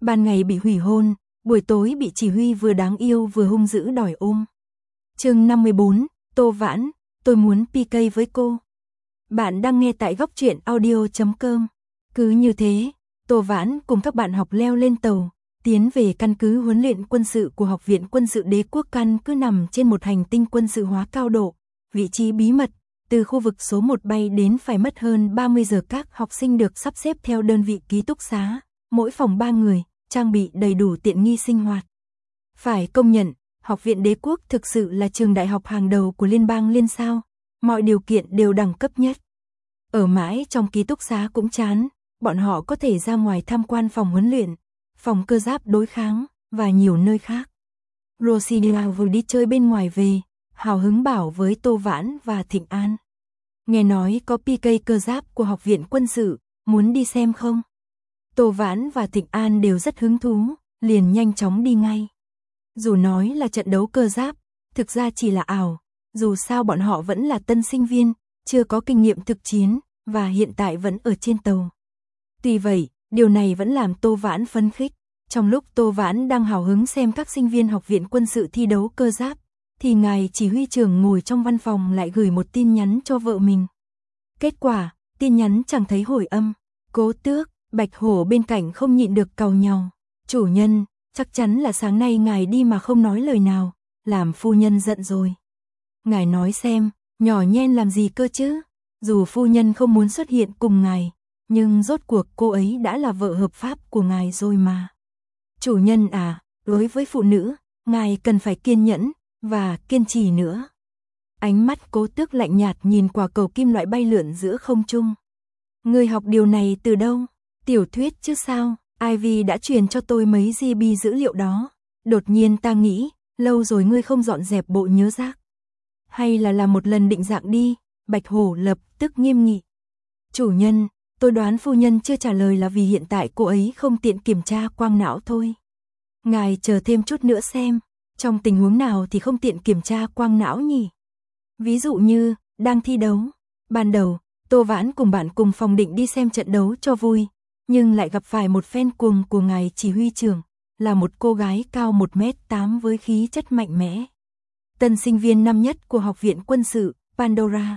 Ban ngày bị hủy hôn, buổi tối bị chỉ huy vừa đáng yêu vừa hung dữ đòi ôm. Chương 54, Tô Vãn, tôi muốn PK với cô. Bạn đang nghe tại góc truyện audio.com. Cứ như thế, Tô Vãn cùng các bạn học leo lên tàu, tiến về căn cứ huấn luyện quân sự của Học viện Quân sự Đế quốc. Căn cứ nằm trên một hành tinh quân sự hóa cao độ, vị trí bí mật, từ khu vực số 1 bay đến phải mất hơn 30 giờ. Các học sinh được sắp xếp theo đơn vị ký túc xá, mỗi phòng 3 người, trang bị đầy đủ tiện nghi sinh hoạt. Phải công nhận, Học viện Đế quốc thực sự là trường đại học hàng đầu của liên bang Liên sao, mọi điều kiện đều đẳng cấp nhất. Ở mãi trong ký túc xá cũng chán, bọn họ có thể ra ngoài tham quan phòng huấn luyện, phòng cơ giáp đối kháng, và nhiều nơi khác. Rosina vừa đi chơi bên ngoài về, hào hứng bảo với Tô Vãn và Thịnh An. Nghe nói có PK cơ giáp của Học viện Quân sự, muốn đi xem không? Tô Vãn và Thịnh An đều rất hứng thú, liền nhanh chóng đi ngay. Dù nói là trận đấu cơ giáp, thực ra chỉ là ảo, dù sao bọn họ vẫn là tân sinh viên, chưa có kinh nghiệm thực chiến, và hiện tại vẫn ở trên tàu. Tuy vậy, điều này vẫn làm Tô Vãn phấn khích. Trong lúc Tô Vãn đang hào hứng xem các sinh viên Học viện Quân sự thi đấu cơ giáp, thì ngài chỉ huy trưởng ngồi trong văn phòng lại gửi một tin nhắn cho vợ mình. Kết quả, tin nhắn chẳng thấy hồi âm. Cố Tước, Bạch Hổ bên cạnh không nhịn được càu nhàu. Chủ nhân, chắc chắn là sáng nay ngài đi mà không nói lời nào, làm phu nhân giận rồi. Ngài nói xem, nhỏ nhen làm gì cơ chứ? Dù phu nhân không muốn xuất hiện cùng ngài, nhưng rốt cuộc cô ấy đã là vợ hợp pháp của ngài rồi mà. Chủ nhân à, đối với phụ nữ, ngài cần phải kiên nhẫn, và kiên trì nữa. Ánh mắt Cố Tước lạnh nhạt nhìn quả cầu kim loại bay lượn giữa không trung. Ngươi học điều này từ đâu? Tiểu thuyết chứ sao? Ivy đã truyền cho tôi mấy GB dữ liệu đó. Đột nhiên ta nghĩ, lâu rồi ngươi không dọn dẹp bộ nhớ rác. Hay là làm một lần định dạng đi? Bạch Hổ lập tức nghiêm nghị. Chủ nhân, tôi đoán phu nhân chưa trả lời là vì hiện tại cô ấy không tiện kiểm tra quang não thôi. Ngài chờ thêm chút nữa xem, trong tình huống nào thì không tiện kiểm tra quang não nhỉ? Ví dụ như, đang thi đấu. Ban đầu, Tô Vãn cùng bạn cùng phòng định đi xem trận đấu cho vui, nhưng lại gặp phải một fan cuồng của ngài chỉ huy trưởng, là một cô gái cao 1m8 với khí chất mạnh mẽ. Tân sinh viên năm nhất của Học viện Quân sự, Pandora.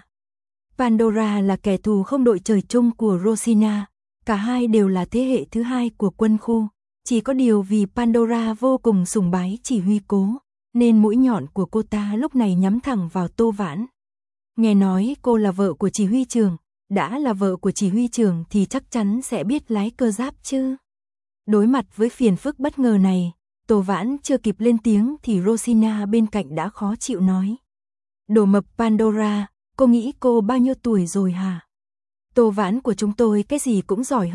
Pandora là kẻ thù không đội trời chung của Rosina, cả hai đều là thế hệ thứ hai của quân khu, chỉ có điều vì Pandora vô cùng sùng bái chỉ huy Cố, nên mũi nhọn của cô ta lúc này nhắm thẳng vào Tô Vãn. Nghe nói cô là vợ của chỉ huy trưởng, đã là vợ của chỉ huy trưởng thì chắc chắn sẽ biết lái cơ giáp chứ. Đối mặt với phiền phức bất ngờ này, Tô Vãn chưa kịp lên tiếng thì Rosina bên cạnh đã khó chịu nói. Đồ mập Pandora, cô nghĩ cô bao nhiêu tuổi rồi hả? Tô Vãn của chúng tôi cái gì cũng giỏi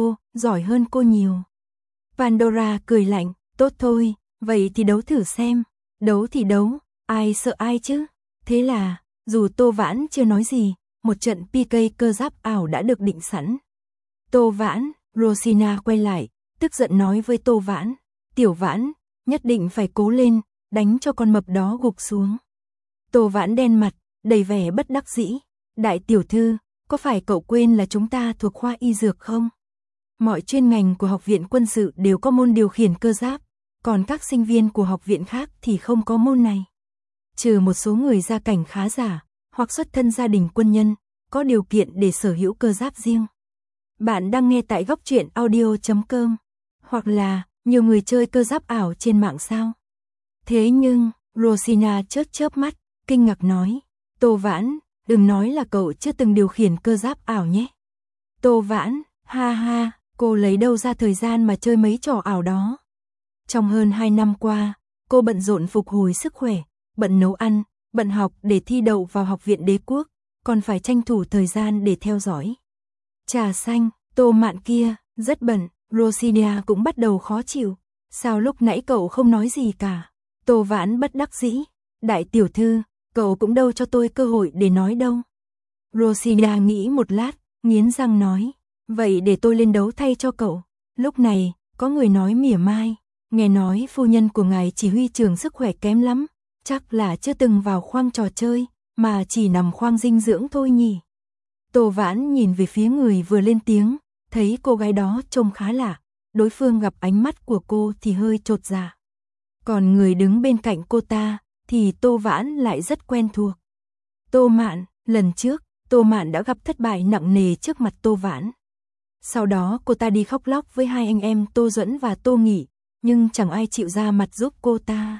hơn cô nhiều. Pandora cười lạnh, tốt thôi, vậy thì đấu thử xem. Đấu thì đấu, ai sợ ai chứ? Thế là, dù Tô Vãn chưa nói gì, một trận PK cơ giáp ảo đã được định sẵn. Tô Vãn, Rosina quay lại, tức giận nói với Tô Vãn. Tiểu Vãn, nhất định phải cố lên, đánh cho con mập đó gục xuống. Tô Vãn đen mặt, đầy vẻ bất đắc dĩ. Đại tiểu thư, có phải cậu quên là chúng ta thuộc khoa y dược không? Mọi chuyên ngành của Học viện Quân sự đều có môn điều khiển cơ giáp, còn các sinh viên của học viện khác thì không có môn này. Trừ một số người gia cảnh khá giả, hoặc xuất thân gia đình quân nhân, có điều kiện để sở hữu cơ giáp riêng. Bạn đang nghe tại góc truyện audio.com, hoặc là nhiều người chơi cơ giáp ảo trên mạng sao? Thế nhưng, Rosina chớp mắt, kinh ngạc nói, Tô Vãn, đừng nói là cậu chưa từng điều khiển cơ giáp ảo nhé. Tô Vãn, ha ha, cô lấy đâu ra thời gian mà chơi mấy trò ảo đó? Trong hơn 2 năm qua, cô bận rộn phục hồi sức khỏe, bận nấu ăn, bận học để thi đậu vào Học viện Đế quốc, còn phải tranh thủ thời gian để theo dõi. Trà xanh, tô mạn kia, rất bận, Rosina cũng bắt đầu khó chịu. Sao lúc nãy cậu không nói gì cả? Tô Vãn bất đắc dĩ. Đại tiểu thư, cậu cũng đâu cho tôi cơ hội để nói đâu. Rosina nghĩ một lát, nghiến răng nói. Vậy để tôi lên đấu thay cho cậu. Lúc này, có người nói mỉa mai. Nghe nói phu nhân của ngài chỉ huy trưởng sức khỏe kém lắm. Chắc là chưa từng vào khoang trò chơi, mà chỉ nằm khoang dinh dưỡng thôi nhỉ. Tô Vãn nhìn về phía người vừa lên tiếng, thấy cô gái đó trông khá lạ, đối phương gặp ánh mắt của cô thì hơi chột dạ. Còn người đứng bên cạnh cô ta thì Tô Vãn lại rất quen thuộc. Tô Mạn, lần trước, Tô Mạn đã gặp thất bại nặng nề trước mặt Tô Vãn. Sau đó cô ta đi khóc lóc với hai anh em Tô Duẫn và Tô Nghị, nhưng chẳng ai chịu ra mặt giúp cô ta.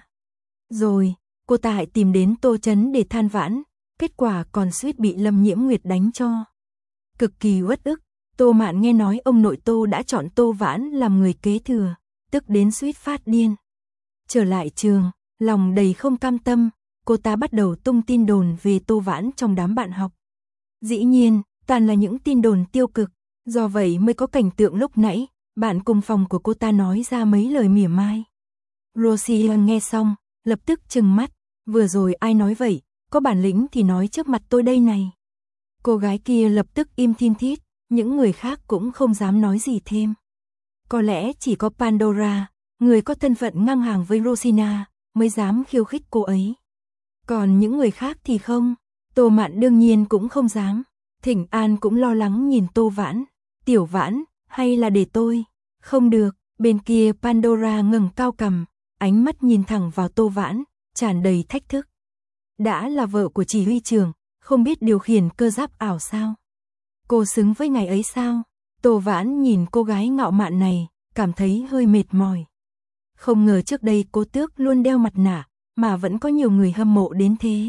Rồi, cô ta lại tìm đến Tô Chấn để than vãn, kết quả còn suýt bị Lâm Nhiễm Nguyệt đánh cho. Cực kỳ uất ức, Tô Mạn nghe nói ông nội Tô đã chọn Tô Vãn làm người kế thừa, tức đến suýt phát điên. Trở lại trường, lòng đầy không cam tâm, cô ta bắt đầu tung tin đồn về Tô Vãn trong đám bạn học. Dĩ nhiên, toàn là những tin đồn tiêu cực, do vậy mới có cảnh tượng lúc nãy, bạn cùng phòng của cô ta nói ra mấy lời mỉa mai. Rosie nghe xong, lập tức trừng mắt, vừa rồi ai nói vậy, có bản lĩnh thì nói trước mặt tôi đây này. Cô gái kia lập tức im thin thít, những người khác cũng không dám nói gì thêm. Có lẽ chỉ có Pandora, người có thân phận ngang hàng với Rosina, mới dám khiêu khích cô ấy. Còn những người khác thì không, Tô Mạn đương nhiên cũng không dám. Thỉnh An cũng lo lắng nhìn Tô Vãn, Tiểu Vãn, hay là để tôi? Không được, bên kia Pandora ngẩng cao cằm, ánh mắt nhìn thẳng vào Tô Vãn, tràn đầy thách thức. Đã là vợ của chỉ huy trưởng, không biết điều khiển cơ giáp ảo sao? Cô xứng với ngày ấy sao? Tô Vãn nhìn cô gái ngạo mạn này, cảm thấy hơi mệt mỏi. Không ngờ trước đây cô Tước luôn đeo mặt nạ, mà vẫn có nhiều người hâm mộ đến thế.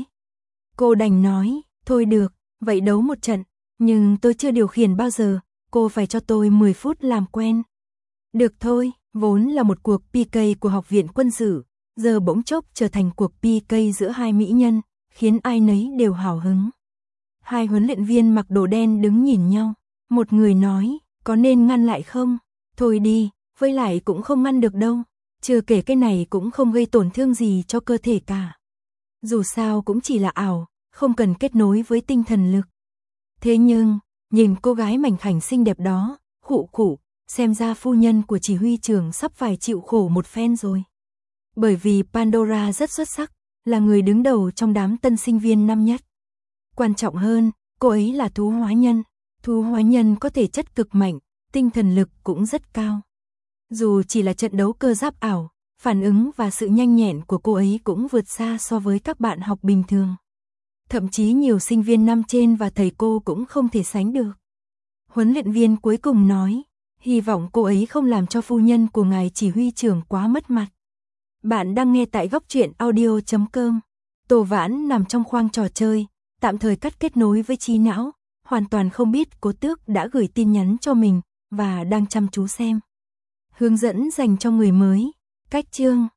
Cô đành nói, thôi được, vậy đấu một trận, nhưng tôi chưa điều khiển bao giờ, cô phải cho tôi 10 phút làm quen. Được thôi, vốn là một cuộc PK của Học viện Quân sự, giờ bỗng chốc trở thành cuộc PK giữa hai mỹ nhân, khiến ai nấy đều hào hứng. Hai huấn luyện viên mặc đồ đen đứng nhìn nhau, một người nói, có nên ngăn lại không? Thôi đi, với lại cũng không ngăn được đâu, chưa kể cái này cũng không gây tổn thương gì cho cơ thể cả. Dù sao cũng chỉ là ảo, không cần kết nối với tinh thần lực. Thế nhưng, nhìn cô gái mảnh khảnh xinh đẹp đó, khụ khụ, xem ra phu nhân của chỉ huy trưởng sắp phải chịu khổ một phen rồi. Bởi vì Pandora rất xuất sắc, là người đứng đầu trong đám tân sinh viên năm nhất. Quan trọng hơn, cô ấy là thú hóa nhân. Thú hóa nhân có thể chất cực mạnh, tinh thần lực cũng rất cao. Dù chỉ là trận đấu cơ giáp ảo, phản ứng và sự nhanh nhẹn của cô ấy cũng vượt xa so với các bạn học bình thường. Thậm chí nhiều sinh viên năm trên và thầy cô cũng không thể sánh được. Huấn luyện viên cuối cùng nói, hy vọng cô ấy không làm cho phu nhân của ngài chỉ huy trưởng quá mất mặt. Bạn đang nghe tại góc truyện audio.com. Tô Vãn nằm trong khoang trò chơi, tạm thời cắt kết nối với trí não, hoàn toàn không biết Cố Tước đã gửi tin nhắn cho mình và đang chăm chú xem. Hướng dẫn dành cho người mới. Cách chương